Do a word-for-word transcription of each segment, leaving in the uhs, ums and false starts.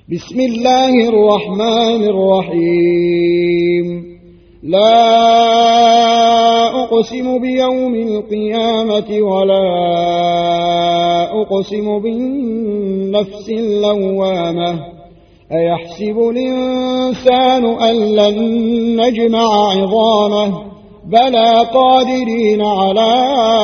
بسم الله الرحمن الرحيم لا أقسم بيوم القيامة ولا أقسم بالنفس اللوامة أيحسب الإنسان أن لن نجمع عظامه بلى قادرين على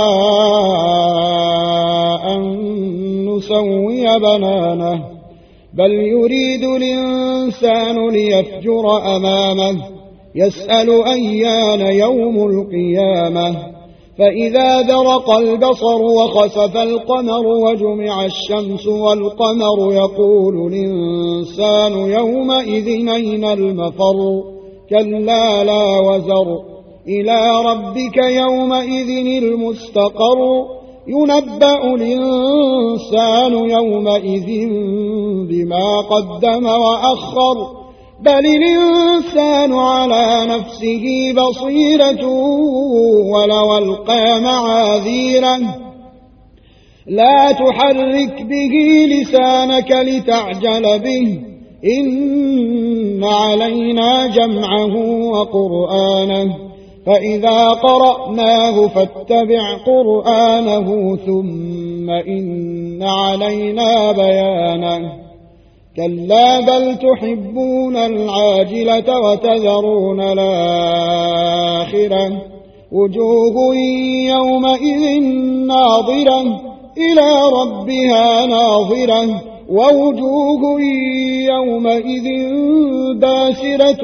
أن نسوي بنانه بل يريد الإنسان ليفجر أمامه يسأل أيان يوم القيامة فإذا برق البصر وخسف القمر وجمع الشمس والقمر يقول الإنسان يومئذ أين المفر كلا لا وزر إلى ربك يومئذ المستقر ينبأ الإنسان يومئذ بما قدم وأخر بل الإنسان على نفسه بصيرة ولو ألقى معاذيره لا تحرك به لسانك لتعجل به إن علينا جمعه وقرآنه فإذا قرأناه فاتبع قرآنه ثم إن علينا بيانه كلا بل تحبون العاجلة وتذرون الآخرة وجوه يومئذ ناظرة إلى ربها ناظرة ووجوه يومئذ باسرة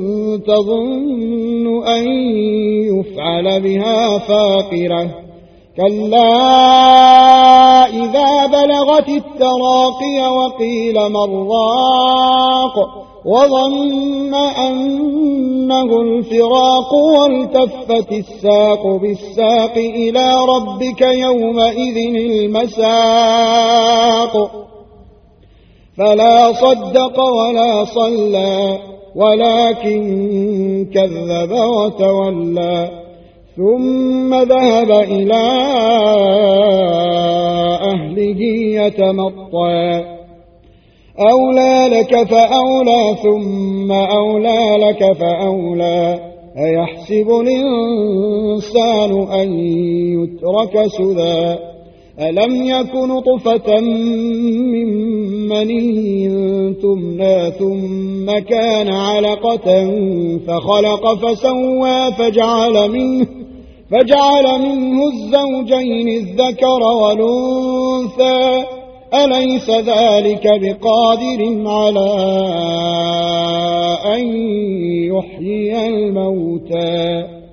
تظن أن يفعل بها فاقرة كلا إذا بلغت التراقي وقيل من راق وظن أنه الفراق والتفت الساق بالساق إلى ربك يومئذ المساق فلا صدق ولا صلى ولكن كذب وتولى ثم ذهب إلى أهله يتمطى أولى لك فأولى ثم أولى لك فأولى أيحسب الإنسان أن يترك سدى ألم يكن نطفة من مني تمنى ثم كان علقة فخلق فسوى فجعل منه فجعل منه الزوجين الذكر والأنثى أليس ذلك بقادر على أن يحيي الموتى